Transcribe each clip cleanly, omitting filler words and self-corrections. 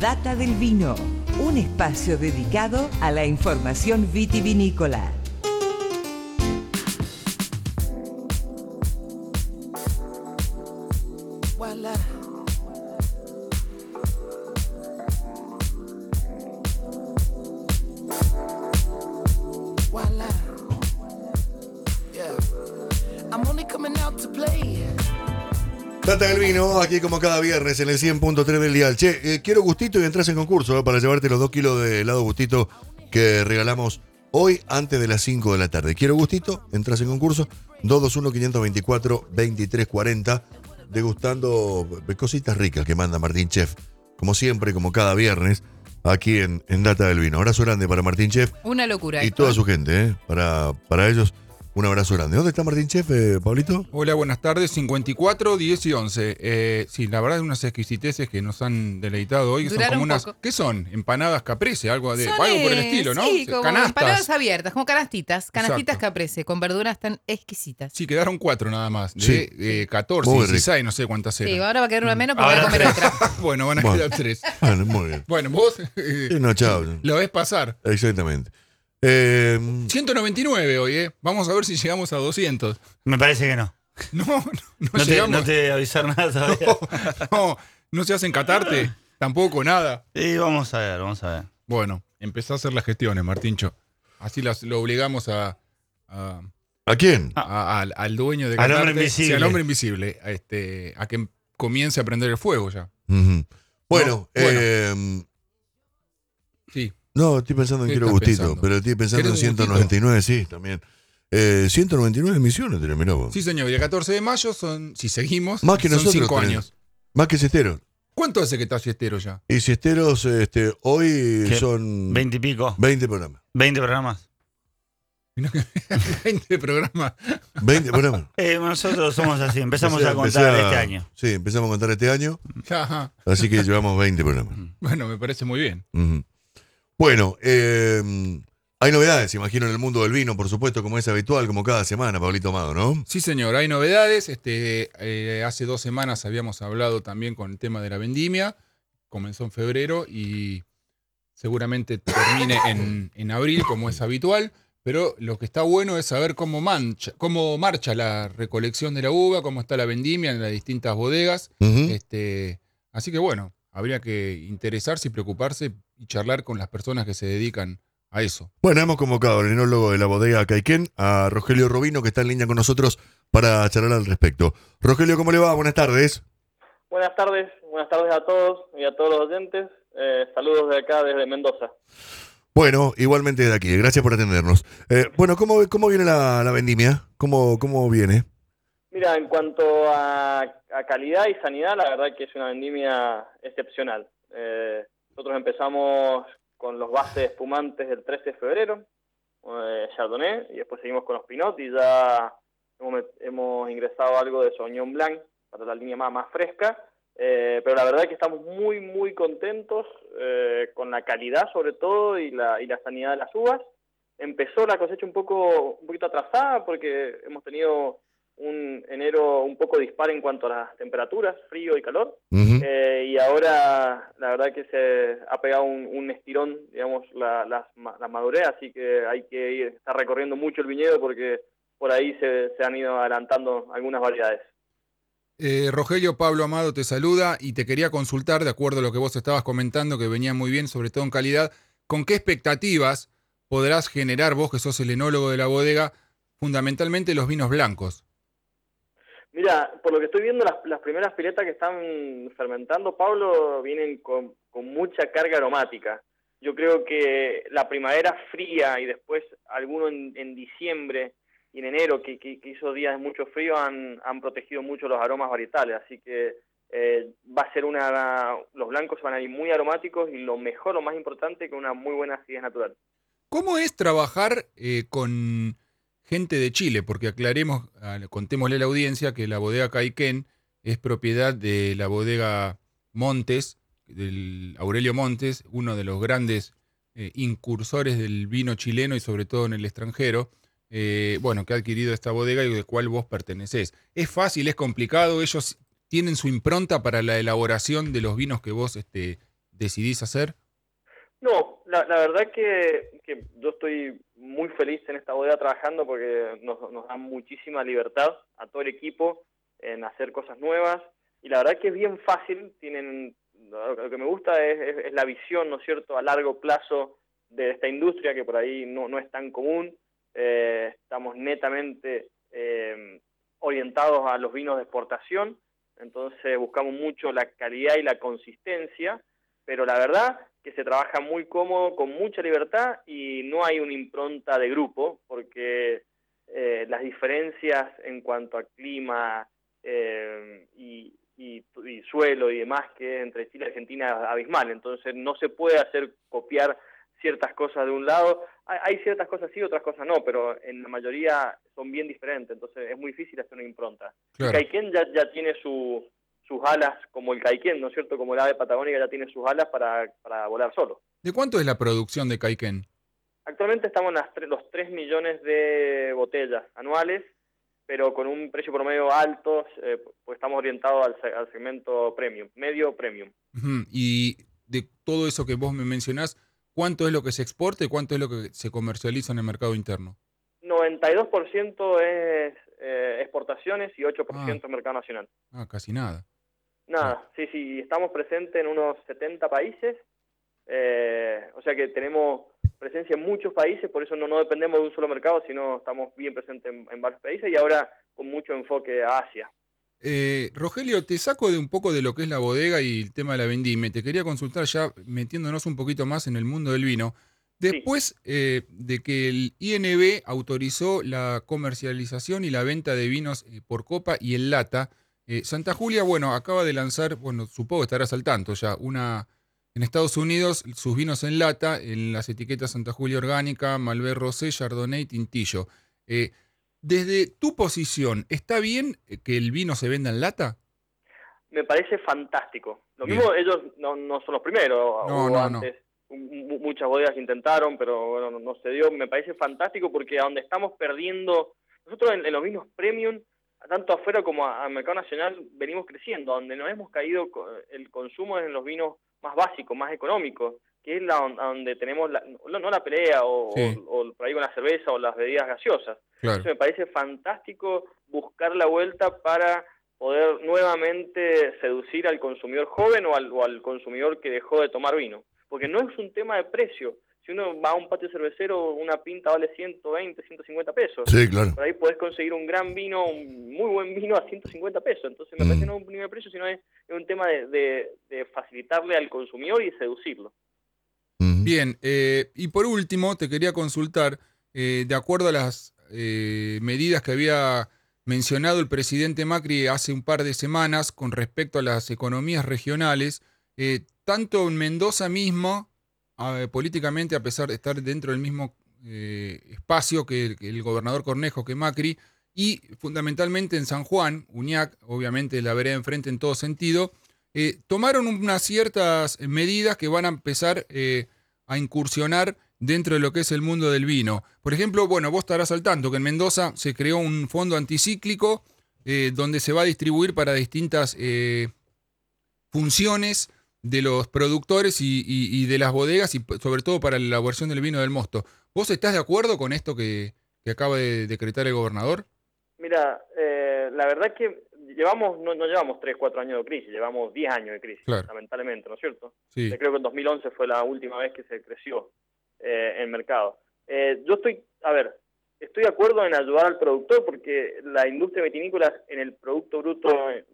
Data del Vino, un espacio dedicado a la información vitivinícola. Voila. Voila. Yeah. I'm only coming out to play. Data del Vino, aquí como cada viernes en el 100.3 del dial. Che, quiero gustito y entras en concurso para llevarte los 2 kilos de helado gustito que regalamos hoy antes de las 5 de la tarde. Quiero gustito, entras en concurso, 221-524-2340, degustando cositas ricas que manda Martín Chef, como siempre, como cada viernes, aquí en Data del Vino. Abrazo grande para Martín Chef. Una locura. Y toda su gente, para ellos. Un abrazo grande. ¿Dónde está Martín Chef, Pablito? Hola, buenas tardes. 54, 10 y 11. Sí, la verdad, unas exquisiteces que nos han deleitado hoy. Duraron son como un poco. ¿Qué son? Empanadas caprese, algo por el estilo, ¿no? Sí, como Canastas. empanadas abiertas, como canastitas. Canastitas Exacto. caprese, con verduras tan exquisitas. Sí, quedaron 4 nada más. De Sí. 14, Muy 16, no sé cuántas eran. Sí, ahora va a quedar una menos porque voy a comer otra. Bueno, van a Bueno. quedar 3. Bueno, muy bien. Bueno, vos Sí, no, chao. lo ves pasar. Exactamente. 199 hoy, ¿eh? Vamos a ver si llegamos a 200. Me parece que no. No No llegamos. te avisaron nada todavía. No se hacen catarte. Tampoco, nada. Sí, vamos a ver. Bueno, empezá a hacer las gestiones, Martincho. Así lo obligamos ¿A quién? al dueño de Al Catarte, hombre invisible. sí, al hombre invisible, a que comience a prender el fuego ya. Ujú. Bueno, No, bueno. Sí. no, estoy pensando en ¿Qué quiero estás gustito, pensando? pero estoy pensando en ¿Querés un 199, sí, también. 199 emisiones tenés, mirá vos. Sí, señor. Y el 14 de mayo son, si seguimos, Más que son nosotros 5 tenés. años. Más que Siesteros. ¿Cuánto hace que estás fiestero ya? Y Siesteros, hoy ¿Qué? son 20 y pico. 20 programas. 20 programas. 20 programas. 20 programas. Nosotros somos así. Empezamos a Empecé contar este año. Sí, empezamos a contar este año, Ajá. así que llevamos 20 programas. Bueno, me parece muy bien. Ujú. Bueno, hay novedades, imagino, en el mundo del vino, por supuesto, como es habitual, como cada semana, Pablito Amado, ¿no? Sí, señor, hay novedades. Hace 2 semanas habíamos hablado también con el tema de la vendimia. Comenzó en febrero y seguramente termine en abril, como es habitual. Pero lo que está bueno es saber cómo marcha la recolección de la uva, cómo está la vendimia en las distintas bodegas. Ujú. Así que bueno, habría que interesarse y preocuparse y charlar con las personas que se dedican a eso. Bueno, hemos convocado al enólogo de la bodega Caiquén, a Rogelio Robino, que está en línea con nosotros para charlar al respecto. Rogelio, ¿cómo le va? Buenas tardes. Buenas tardes a todos y a todos los oyentes. Saludos de acá desde Mendoza. Bueno, igualmente de aquí, gracias por atendernos. Bueno, ¿cómo viene la vendimia? ¿Cómo viene? Mira, en cuanto a calidad y sanidad, la verdad que es una vendimia excepcional. Nosotros empezamos con los bases espumantes el 13 de febrero, Chardonnay, y después seguimos con los Pinot y ya hemos ingresado algo de Sauvignon Blanc para la línea más fresca. Pero la verdad es que estamos muy contentos con la calidad sobre todo y la sanidad de las uvas. Empezó la cosecha un poquito atrasada porque hemos tenido un enero un poco dispar en cuanto a las temperaturas, frío y calor. Ujú. Y ahora la verdad que se ha pegado un estirón, digamos, la madurez, así que hay que estar recorriendo mucho el viñedo porque por ahí se han ido adelantando algunas variedades. Rogelio, Pablo Amado te saluda y te quería consultar, de acuerdo a lo que vos estabas comentando, que venía muy bien, sobre todo en calidad, ¿con qué expectativas podrás generar vos, que sos el enólogo de la bodega, fundamentalmente los vinos blancos? Mira, por lo que estoy viendo, las primeras piletas que están fermentando, Pablo, vienen con mucha carga aromática. Yo creo que la primavera fría y después alguno en diciembre y en enero, que hizo días de mucho frío, han protegido mucho los aromas varietales. Así que va a ser los blancos van a ir muy aromáticos y lo mejor, lo más importante, con una muy buena acidez natural. ¿Cómo es trabajar con gente de Chile? Porque contémosle a la audiencia que la bodega Caiquén es propiedad de la bodega Montes, del Aurelio Montes, uno de los grandes incursores del vino chileno y sobre todo en el extranjero, que ha adquirido esta bodega y del cual vos pertenecés. ¿Es fácil, es complicado? ¿Ellos tienen su impronta para la elaboración de los vinos que vos decidís hacer? No, la verdad que yo estoy muy feliz en esta bodega trabajando porque nos da muchísima libertad a todo el equipo en hacer cosas nuevas y la verdad que es bien fácil, lo que me gusta es la visión, ¿no es cierto?, a largo plazo de esta industria que por ahí no es tan común. Estamos netamente orientados a los vinos de exportación, entonces buscamos mucho la calidad y la consistencia, pero la verdad que se trabaja muy cómodo, con mucha libertad y no hay una impronta de grupo, porque las diferencias en cuanto a clima y suelo y demás que entre Chile y Argentina es abismal, entonces no se puede hacer copiar ciertas cosas de un lado, hay ciertas cosas sí, otras cosas no, pero en la mayoría son bien diferentes, entonces es muy difícil hacer una impronta. Claro. El Caiquén ya tiene sus alas, como el Caiquén, ¿no es cierto? Como el ave patagónica ya tiene sus alas para volar solo. ¿De cuánto es la producción de Caiquén? Actualmente estamos en los 3 millones de botellas anuales, pero con un precio promedio alto, pues estamos orientados al segmento premium, medio premium. Ujú. Y de todo eso que vos me mencionás, ¿cuánto es lo que se exporta y cuánto es lo que se comercializa en el mercado interno? 92% es exportaciones y 8% mercado nacional. Casi nada. Nada, sí, estamos presentes en unos 70 países, o sea que tenemos presencia en muchos países, por eso no dependemos de un solo mercado, sino estamos bien presentes en varios países y ahora con mucho enfoque a Asia. Rogelio, te saco de un poco de lo que es la bodega y el tema de la vendimia. Te quería consultar ya metiéndonos un poquito más en el mundo del vino. Después de que el INB autorizó la comercialización y la venta de vinos por copa y en lata, Santa Julia, bueno, acaba de lanzar, bueno, supongo que estarás al tanto ya, en Estados Unidos, sus vinos en lata, en las etiquetas Santa Julia Orgánica, Malbec Rosé, Chardonnay, Tintillo. Desde tu posición, ¿está bien que el vino se venda en lata? Me parece fantástico. Lo Bien. mismo, ellos no son los primeros, No. antes muchas bodegas intentaron, pero bueno, no se dio. Me parece fantástico porque a donde estamos perdiendo, nosotros en los vinos premium, tanto afuera como al mercado nacional, venimos creciendo. Donde nos hemos caído el consumo es en los vinos más básicos, más económicos, que es donde tenemos no la pelea o por ahí con la cerveza o las bebidas gaseosas. Claro. Entonces me parece fantástico buscar la vuelta para poder nuevamente seducir al consumidor joven o al consumidor que dejó de tomar vino. Porque no es un tema de precio. Si uno va a un patio cervecero, una pinta vale 120, 150 pesos. Sí, claro. Por ahí podés conseguir un gran vino, un muy buen vino a 150 pesos. Entonces me parece no un nivel de precio, sino es un tema de facilitarle al consumidor y seducirlo. Bien, y por último te quería consultar, de acuerdo a las medidas que había mencionado el presidente Macri hace un par de semanas con respecto a las economías regionales, tanto en Mendoza mismo, políticamente, a pesar de estar dentro del mismo espacio que el gobernador Cornejo, que Macri, y fundamentalmente en San Juan, Uñac, obviamente la vereda enfrente en todo sentido, tomaron unas ciertas medidas que van a empezar a incursionar dentro de lo que es el mundo del vino. Por ejemplo, bueno, vos estarás al tanto que en Mendoza se creó un fondo anticíclico donde se va a distribuir para distintas funciones de los productores y de las bodegas y sobre todo para la elaboración del vino del mosto. ¿Vos estás de acuerdo con esto que acaba de decretar el gobernador? Mira, la verdad es que no llevamos 3, 4 años de crisis, llevamos 10 años de crisis, claro, lamentablemente, ¿no es cierto? Sí. Creo que en 2011 fue la última vez que se creció el mercado. Yo estoy de acuerdo en ayudar al productor porque la industria vitinícola en el Producto Bruto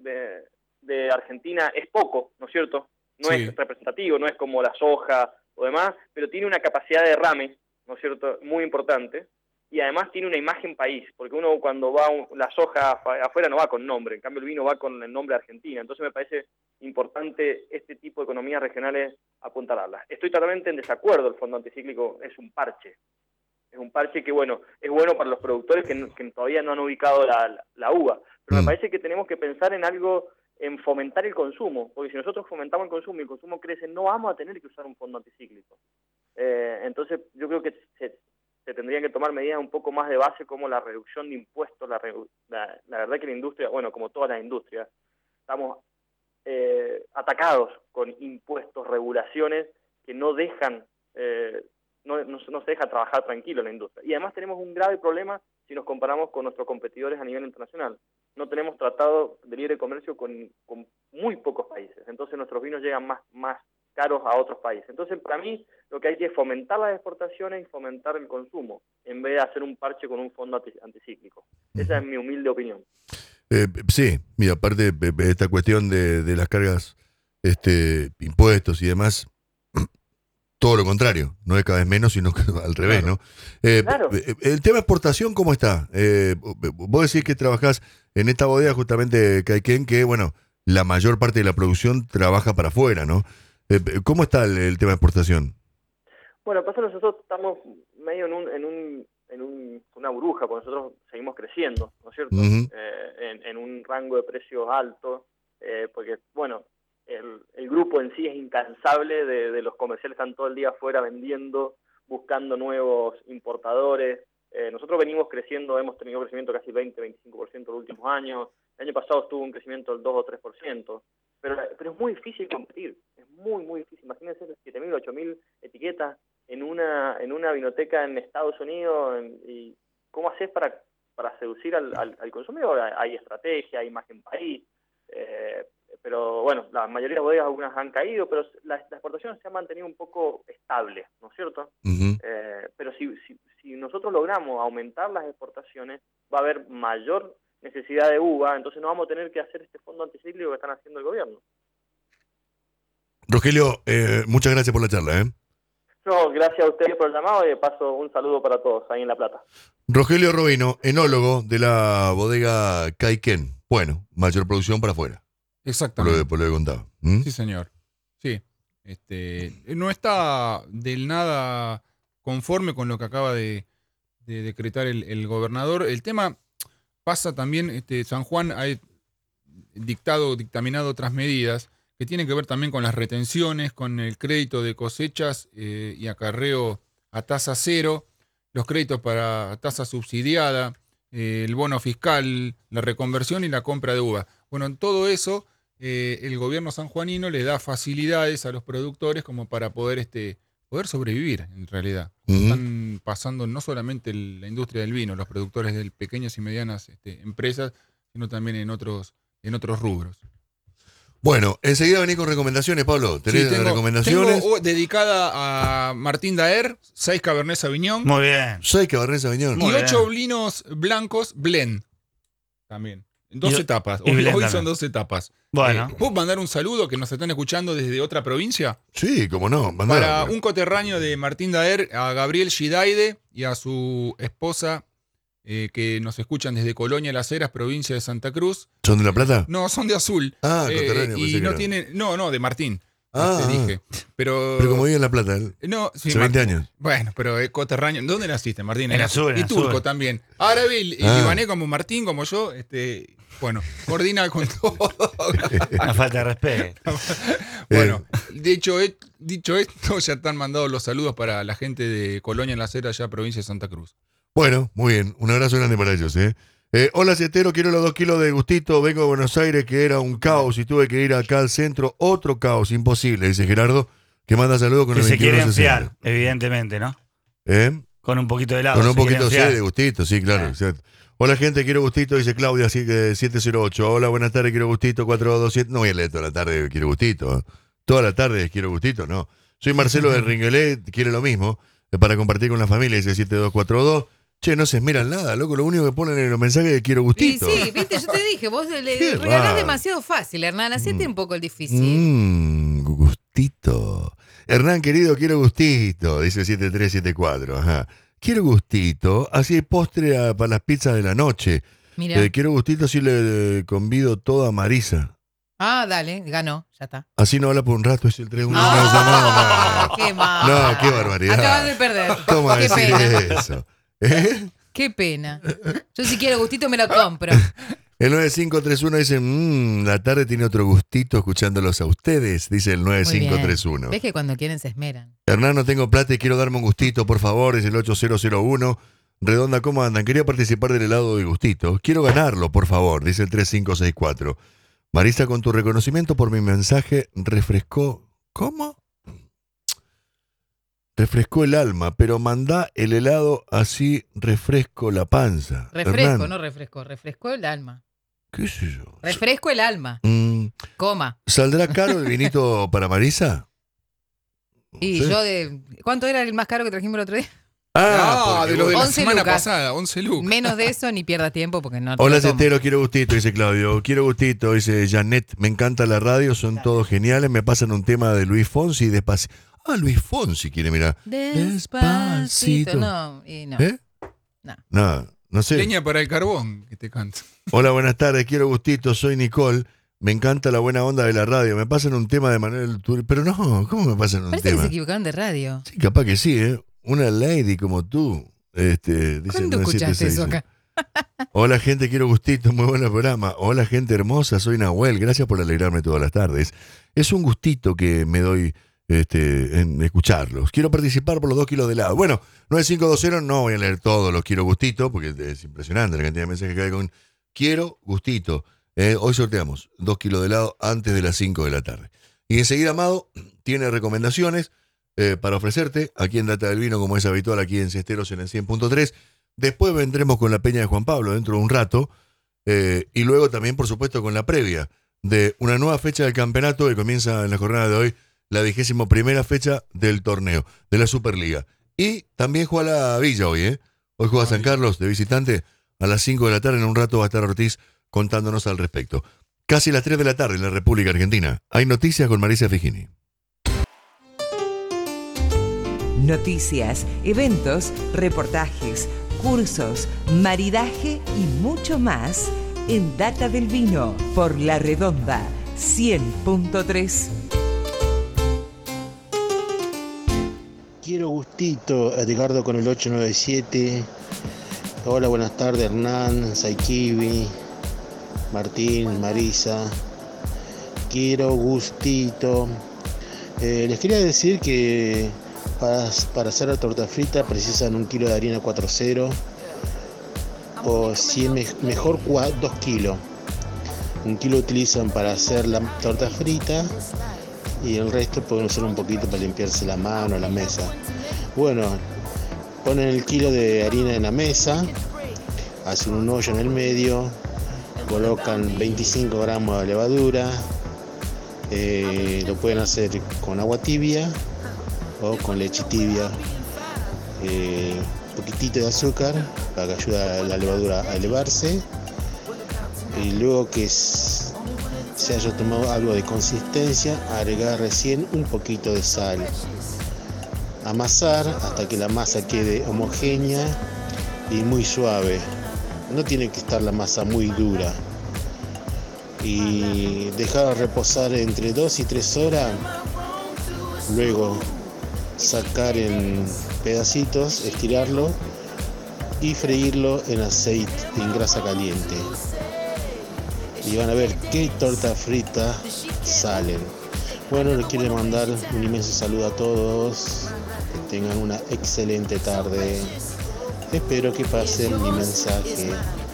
de Argentina es poco, ¿no es cierto? No es representativo, no es como la soja o demás, pero tiene una capacidad de derrame, ¿no es cierto?, muy importante. Y además tiene una imagen país, porque uno cuando va la soja afuera no va con nombre, en cambio el vino va con el nombre Argentina. Entonces me parece importante este tipo de economías regionales apuntalarlas. Estoy totalmente en desacuerdo, el fondo anticíclico es un parche. Es un parche que, bueno, es bueno para los productores que todavía no han ubicado la uva. Pero me parece que tenemos que pensar en algo, en fomentar el consumo, porque si nosotros fomentamos el consumo y el consumo crece, no vamos a tener que usar un fondo anticíclico. Entonces yo creo que se tendrían que tomar medidas un poco más de base como la reducción de impuestos, la verdad que la industria, bueno, como todas las industrias, estamos atacados con impuestos, regulaciones que no dejan, no se deja trabajar tranquilo en la industria. Y además tenemos un grave problema si nos comparamos con nuestros competidores a nivel internacional. No tenemos tratado de libre comercio con muy pocos países, entonces nuestros vinos llegan más caros a otros países. Entonces, para mí, lo que hay que es fomentar las exportaciones y fomentar el consumo, en vez de hacer un parche con un fondo anticíclico. Esa es mi humilde opinión. Sí, mira, aparte de esta cuestión de las cargas, impuestos y demás, todo lo contrario, no es cada vez menos, sino que al revés, Claro. ¿no? Claro. El tema exportación, ¿cómo está? Vos decís que trabajás en esta bodega justamente Caiquén, que, bueno, la mayor parte de la producción trabaja para afuera, ¿no? ¿Cómo está el tema de exportación? Bueno, pasa que nosotros estamos medio en una burbuja, porque nosotros seguimos creciendo, ¿no es cierto? Ujú. En un rango de precios alto, porque, bueno, el grupo en sí es incansable, de los comerciales están todo el día afuera vendiendo, buscando nuevos importadores. Nosotros venimos creciendo, hemos tenido crecimiento casi 20-25% en los últimos años. El año pasado estuvo un crecimiento del 2 o 3%. Pero es muy difícil competir, es muy difícil. Imagínense 7.000, 8.000 etiquetas en una vinoteca en Estados Unidos. ¿Y cómo haces para seducir al consumidor? Hay estrategia, hay imagen país. Pero bueno, la mayoría de las bodegas, algunas han caído, pero la exportación se ha mantenido un poco estable, ¿no es cierto? Ujú. Pero si nosotros logramos aumentar las exportaciones, va a haber mayor necesidad de uva, entonces no vamos a tener que hacer este fondo anticíclico que están haciendo el gobierno. Rogelio, muchas gracias por la charla, ¿eh? No, gracias a ustedes por el llamado y de paso un saludo para todos ahí en La Plata. Rogelio Robino, enólogo de la bodega Caiquén. Bueno, mayor producción para afuera, Exactamente. por lo que contaba. ¿Mm? Sí, señor. Sí. No está del nada conforme con lo que acaba de decretar el gobernador. El tema pasa también, San Juan ha dictaminado otras medidas que tienen que ver también con las retenciones, con el crédito de cosechas y acarreo a tasa cero, los créditos para tasa subsidiada, el bono fiscal, la reconversión y la compra de uva. Bueno, en todo eso el gobierno sanjuanino le da facilidades a los productores como para poder sobrevivir, en realidad. Ujú. Están pasando no solamente la industria del vino, los productores de pequeñas y medianas empresas, sino también en otros rubros. Bueno, enseguida venís con recomendaciones, Pablo. ¿Tenés Sí, recomendaciones? tengo dedicada a Martín Daer, 6 Cabernet Sauvignon Muy bien. 6 Cabernet Sauvignon. y Muy 8 bien. vinos blancos blend. También. En 2 Y- etapas. y Hoy blend son también. 2 etapas. Bueno. ¿Puedo mandar un saludo que nos están escuchando desde otra provincia? Sí, cómo no. Para Mandá. un coterráneo de Martín Daer, a Gabriel Gidaide y a su esposa, que nos escuchan desde Colonia Las Heras, provincia de Santa Cruz. ¿Son de La Plata? No, son de Azul. Ah, coterráneo, pensé y que no era. tienen. No, de Martín. Ah, Dije. Pero Pero como vive en La Plata, él. no, sí, hace 20 Martín. años. Bueno, pero coterráneo. ¿Dónde naciste, Martín? En Azul, en Y turco Azul. también. Árabe y Ah. libanés como Martín, como yo. Bueno, coordina con todo. Una falta de respeto. Bueno, dicho esto, ya están mandados los saludos para la gente de Colonia Las Heras, ya provincia de Santa Cruz. Bueno, muy bien. Un abrazo grande para ellos, ¿eh? Hola, Cetero, quiero los 2 kilos de gustito. Vengo de Buenos Aires, que era un caos y tuve que ir acá al centro. Otro caos, imposible, dice Gerardo, que manda saludos con Que el se quiere 2160. enfriar, evidentemente, ¿no? ¿Eh? Con un poquito de helado. Con un se quiere poquito, sí, enfriar. de gustito, sí, claro. Ah. Exacto. Hola, gente, quiero gustito, dice Claudia, 708. Hola, buenas tardes, quiero gustito, 4227. No voy a leer toda la tarde, quiero gustito. Toda la tarde, quiero gustito, no. Soy Marcelo de Ringuelé, quiere lo mismo, para compartir con la familia, dice 7242. Che, no se esmeran nada, loco, lo único que ponen en los mensajes es quiero Y gustito. sí, viste, yo te dije, vos Qué le regalás raro. demasiado fácil, Hernán. Hacete un poco el difícil. Gustito. Hernán, querido, quiero gustito, dice 7374. Ajá. Quiero gustito, así postre para las pizzas de la noche. Mira. Quiero gustito, así le convido toda a Marisa. Dale, ganó, ya está. Así no habla por un rato, es el 3-1. Qué mal. No, qué barbaridad. Acabas de perder. ¿Cómo Qué decir pena. eso? ¿Eh? Qué pena. Yo si quiero gustito me lo compro. El 9531 dice, la tarde tiene otro gustito escuchándolos a ustedes, dice el Muy bien. 9531. ¿Ves que cuando quieren se esmeran? Hernán, no tengo plata y quiero darme un gustito, por favor, es el 8001. Redonda, ¿cómo andan? Quería participar del helado de gustito. Quiero ganarlo, por favor, dice el 3564. Marisa, con tu reconocimiento por mi mensaje, refrescó... ¿Cómo? Refrescó el alma, pero mandá el helado así refresco la panza. Refresco, Hernán, no refresco. Refresco el alma. ¿qué sé yo? Refresco el alma. Coma. ¿Saldrá caro el vinito para Marisa? Y Sí. yo de... ¿Cuánto era el más caro que trajimos el otro día? Porque de lo de la 11 semana lucas. pasada, 11 lucas. Menos de eso, ni pierda tiempo porque no. Hola, no tomo. Cetero, quiero gustito, dice Claudio. Quiero gustito, dice Janet. Me encanta la radio, son todos geniales. Me pasan un tema de Luis Fonsi despacito. Ah, Luis Fonsi quiere, mira. Despacito. No, y no. ¿Eh? No. No sé. Leña para el carbón que te canta. Hola, buenas tardes, quiero gustito, soy Nicole. Me encanta la buena onda de la radio. Me pasan un tema de Manuel Turizo. Pero no, ¿cómo me pasan un Parece que tema? se equivocaron de radio. Sí, capaz que sí, ¿eh? Una lady como tú. Dice ¿Cuándo escuchaste 976. eso acá? Hola gente, quiero gustito, muy buen programa. Hola gente hermosa, soy Nahuel, gracias por alegrarme todas las tardes. Es un gustito que me doy en escucharlos. Quiero participar por los 2 kilos de helado. Bueno, 9520, no voy a leer todos los quiero gustito, porque es impresionante la cantidad de mensajes que hay con quiero gustito. Hoy sorteamos 2 kilos de helado antes de las 5 de la tarde. Y enseguida Amado tiene recomendaciones para ofrecerte aquí en Data del Vino, como es habitual aquí en Cesteros en el 100.3. Después vendremos con la Peña de Juan Pablo dentro de un rato. Y luego también, por supuesto, con la previa de una nueva fecha del campeonato que comienza en la jornada de hoy, la 21ª fecha del torneo, de la Superliga. Y también juega la Villa hoy, ¿eh? Hoy juega San Carlos de visitante a las 5 de la tarde. En un rato va a estar Ortiz contándonos al respecto. Casi las 3 de la tarde en la República Argentina. Hay noticias con Marisa Figini. Noticias, eventos, reportajes, cursos, maridaje y mucho más en Data del Vino por La Redonda 100.3. Quiero gustito, Edgardo con el 897. Hola, buenas tardes, Hernán, Saikibi, Martín, Marisa. Quiero gustito. Les quería decir que para hacer la torta frita precisan 1 kilo de harina 4.0 o si es mejor 2 kilos. 1 kilo utilizan para hacer la torta frita y el resto pueden usar un poquito para limpiarse la mano, la mesa. Bueno, ponen el kilo de harina en la mesa, hacen un hoyo en el medio, colocan 25 gramos de levadura, lo pueden hacer con agua tibia o con leche tibia, un poquitito de azúcar para que ayude a la levadura a elevarse, y luego que se haya tomado algo de consistencia, agregar recién un poquito de sal, amasar hasta que la masa quede homogénea y muy suave. No tiene que estar la masa muy dura, y dejar reposar entre 2 y 3 horas. Luego sacar en pedacitos, estirarlo y freírlo en aceite, en grasa caliente. Y van a ver qué torta frita salen. Bueno, les quiero mandar un inmenso saludo a todos. Que tengan una excelente tarde. Espero que pasen mi mensaje.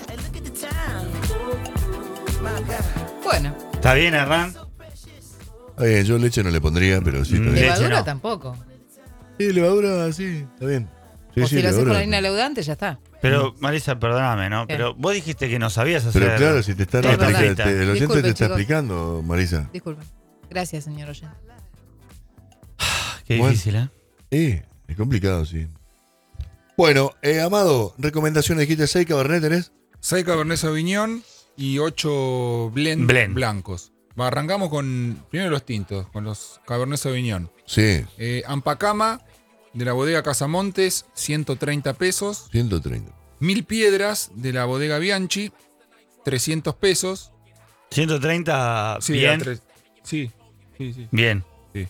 Bueno, ¿Está bien, Hernán? Yo leche no le pondría, pero sí. Está bien. Leche levadura no. tampoco. Sí, levadura, sí, está bien. Sí, O sí, si lo haces con levadura. harina leudante, ya está. Pero, Marisa, perdóname, ¿no? ¿Qué? Pero vos dijiste que no sabías hacer... Pero claro, si te están Es verdad. explicando, el oyente Disculpe, te está chicos. explicando, Marisa. Disculpen. Gracias, señor oyente. Qué Bueno. difícil, ¿eh? Es complicado, sí. Bueno, Amado, recomendaciones, dijiste 6 Cabernet tenés. 6 Cabernet Sauvignon y 8 blend blancos. Arrancamos con primero los tintos, con los Cabernet Sauvignon. Sí, Ampacama, de la bodega Casamontes, 130 pesos. 130. 1000 Piedras, de la bodega Bianchi, 300 pesos. 130, Sí, bien. Sí. Bien. Sí.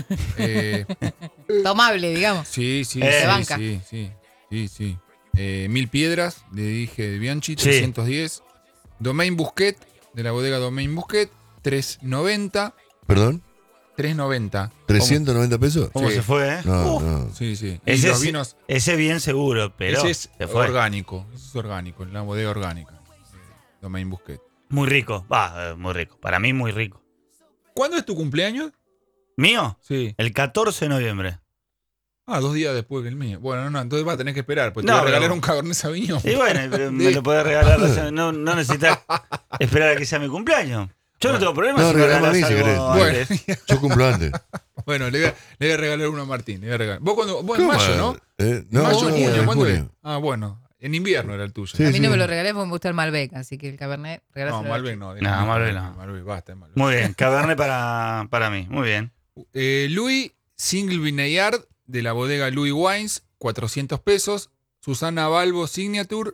Tomable, digamos. Sí. Se banca. Sí. 1000 Piedras, le dije de Bianchi, Sí. 310. Domain Busquet, de la bodega Domain Busquet, 390. ¿Perdón? 390. 390 pesos. ¿Cómo Sí. se fue, eh? No. Sí. Y Ese, los es- vinos, ese bien seguro, pero ese es se fue. orgánico. Ese es orgánico, en la bodega orgánica. Domain Busquet. Muy rico. Muy rico. Para mí, muy rico. ¿Cuándo es tu cumpleaños? ¿Mío? Sí. El 14 de noviembre. 2 días después que el mío. Bueno, no, entonces vas a tener que esperar, porque No, te voy a regalar pero- un Cabernet Sauvignon. Y bueno, me lo podés regalar. No necesitas esperar a que sea mi cumpleaños. Yo no tengo problema No, si me regalame a mí regalás si algo querés. antes. Yo cumplo antes. Bueno, le voy a regalar uno a Martín. Le voy a regalar. Vos en ¿Cómo? mayo, ¿no? No, mayo, no, junio. en ¿Cuándo es? junio. Bueno. En invierno era el tuyo. Sí, A mí no sí. me lo regalé porque me gusta el Malbec, así que el Cabernet, No, regaláselo. Malbec no. No, Malbec no. Malbec, basta, Malbec. Muy bien, Cabernet para mí. Muy bien. Louis Single Vineyard de la bodega Louis Wines, 400 pesos. Susana Balbo Signature,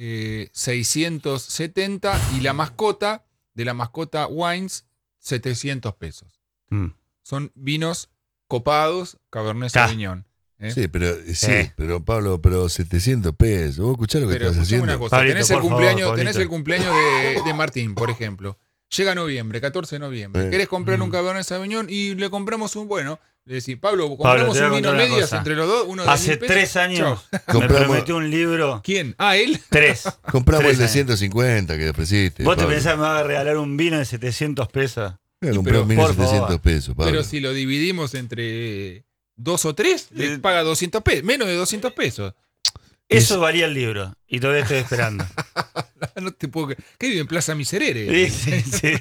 670. Y la mascota de la mascota Wines, 700 pesos. Mm. Son vinos copados, Cabernet Ta. Sauvignon. ¿eh? Sí, pero Pablo, pero 700 pesos. ¿Vos escuchás lo que Pero estás escuchame haciendo? una cosa, Pablito, tenés el por favor, cumpleaños, Pablito. tenés el cumpleaños de Martín, por ejemplo. Llega noviembre, 14 de noviembre. Sí. ¿Querés comprar un Cabernet Sauvignon? Y le compramos un, le decís, Pablo, compramos te voy a un vino contar una medias cosa. entre los dos, uno de Hace 1000 pesos. 3 años me Compramos- prometió un libro. ¿Quién? Él. 3. Compramos el 3 de años. 150 que ofreciste. ¿Vos te Pablo. pensás que me vas a regalar un vino de 700 pesos? Voy a Y comprar pero, un vino de por 700 favor. pesos, Pablo. Pero si lo dividimos entre 2 o 3, le paga 200 pesos, menos de 200 pesos. Eso valía el libro. Y todavía estoy esperando. No te puedo creer. ¿Qué vive en Plaza Miserere? Sí.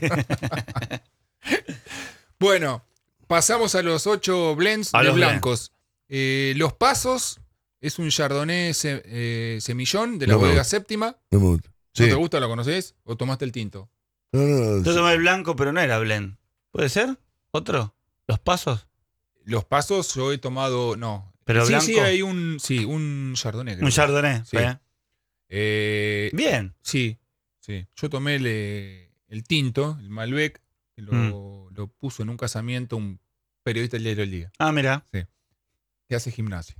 Bueno, pasamos a los 8 blends A de los blancos. Los Pasos es un Chardonnay semillón de la No me bodega gusta. Séptima. No me gusta. Sí. ¿No te gusta? ¿Lo conocés? ¿O tomaste el tinto? No, Yo tomé el blanco, pero no era blend. ¿Puede ser? ¿Otro? ¿Los pasos? Los Pasos yo he tomado... No. Pero sí, blanco. sí, hay un Chardonnay. creo. Un Chardonnay. Sí. Bien. Sí. Yo tomé el tinto, el Malbec, que lo puso en un casamiento un periodista del Diario del Día, Ah, mira. que hace gimnasia.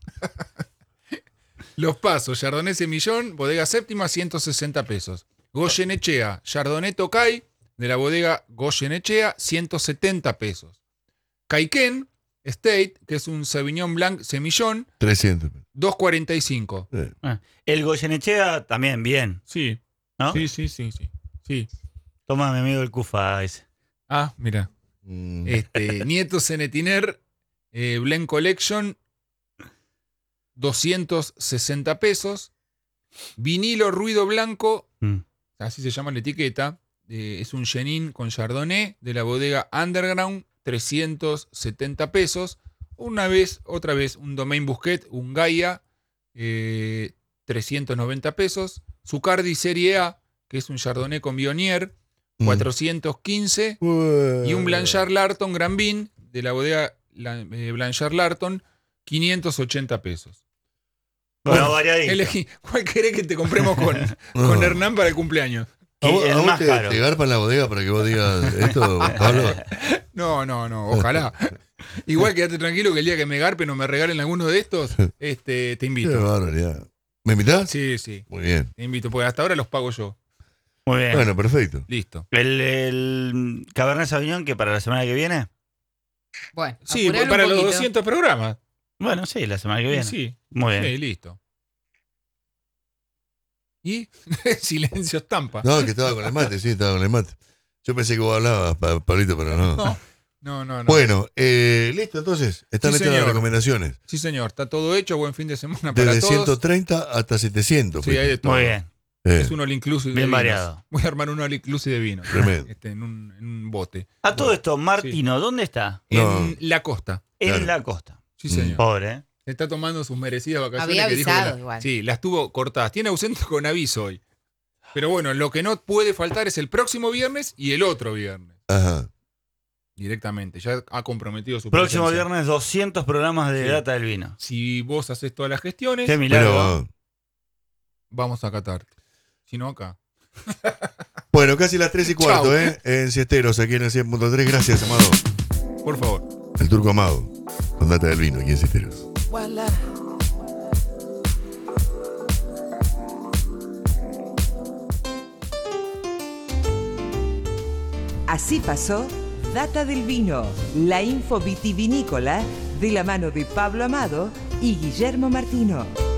Los Pasos, Chardonnay Semillón, bodega Séptima, 160 pesos. Goyenechea, Chardonnay Tokay, de la bodega Goyenechea, 170 pesos. Caiquén State, que es un Sauvignon Blanc Semillón, 300 pesos. 2.45. El Goyenechea también, bien. Sí. ¿No? Sí. Toma mi amigo el Cufa ese. Ah, mira. Nieto Cenetiner Blend Collection, 260 pesos. Vinilo Ruido Blanco, así se llama la etiqueta. Es un Chenin con Chardonnay de la bodega Underground, 370 pesos. Otra vez, un Domaine Busquet, un Gaia, 390 pesos. Zucardi Serie A, que es un Chardonnay con Viognier, 415. Y un Blanchard Larton Grand Vin de la bodega Blanchard Larton, 580 pesos. Bueno, variadito. Elegí, ¿cuál querés que te compremos con Hernán para el cumpleaños? ¿A vos, el a vos más te, caro. te garpan la bodega para que vos digas esto, Pablo? No, ojalá. Igual quédate tranquilo que el día que me garpen o me regalen alguno de estos, te Qué invito. barbaridad. ¿Me invitás? Sí, Muy bien. te invito, porque hasta ahora los pago yo. Muy bien. Bueno, perfecto. Listo. El Cabernet Sauvignon, que para la semana que viene. Bueno, Sí, apuralo para un los poquito. 200 programas. Bueno, sí, la semana que viene. Sí, Muy bien. sí, listo. Y silencio estampa. No, que estaba con el mate, sí, estaba con el mate. Yo pensé que vos hablabas, Pablito, pero no. No. Bueno, listo, entonces. Están Sí, hechas las señor. recomendaciones. Sí, señor, está todo hecho. Buen fin de semana para Desde todos. 130 hasta 700. Sí, hay de todo. Muy bien. Es un all inclusive. Bien de vinos. variado. Voy a armar un all inclusive de vino. Tremendo. En un bote. A todo esto, Martino, ¿dónde está? No. En la costa. En Claro. la costa. Sí, señor. Pobre, ¿eh? Está tomando sus merecidas vacaciones. Había que dijo avisado que igual. Sí, las tuvo cortadas. Tiene ausente con aviso hoy. Pero bueno, lo que no puede faltar es el próximo viernes y el otro viernes. Ajá. Directamente. Ya ha comprometido su Próximo presencia. viernes, 200 programas de Sí. Data del Vino. Si vos haces todas las gestiones, Qué milagro. Bueno, vamos a catarte. Si no, acá. bueno, casi las 3:15, Chau. En Siesteros, aquí en el 100.3. Gracias, Amado. Por favor. El Turco Amado, con Data del Vino, aquí en Siesteros. Voila. Así pasó Data del Vino, la info vitivinícola de la mano de Pablo Amado y Guillermo Martino.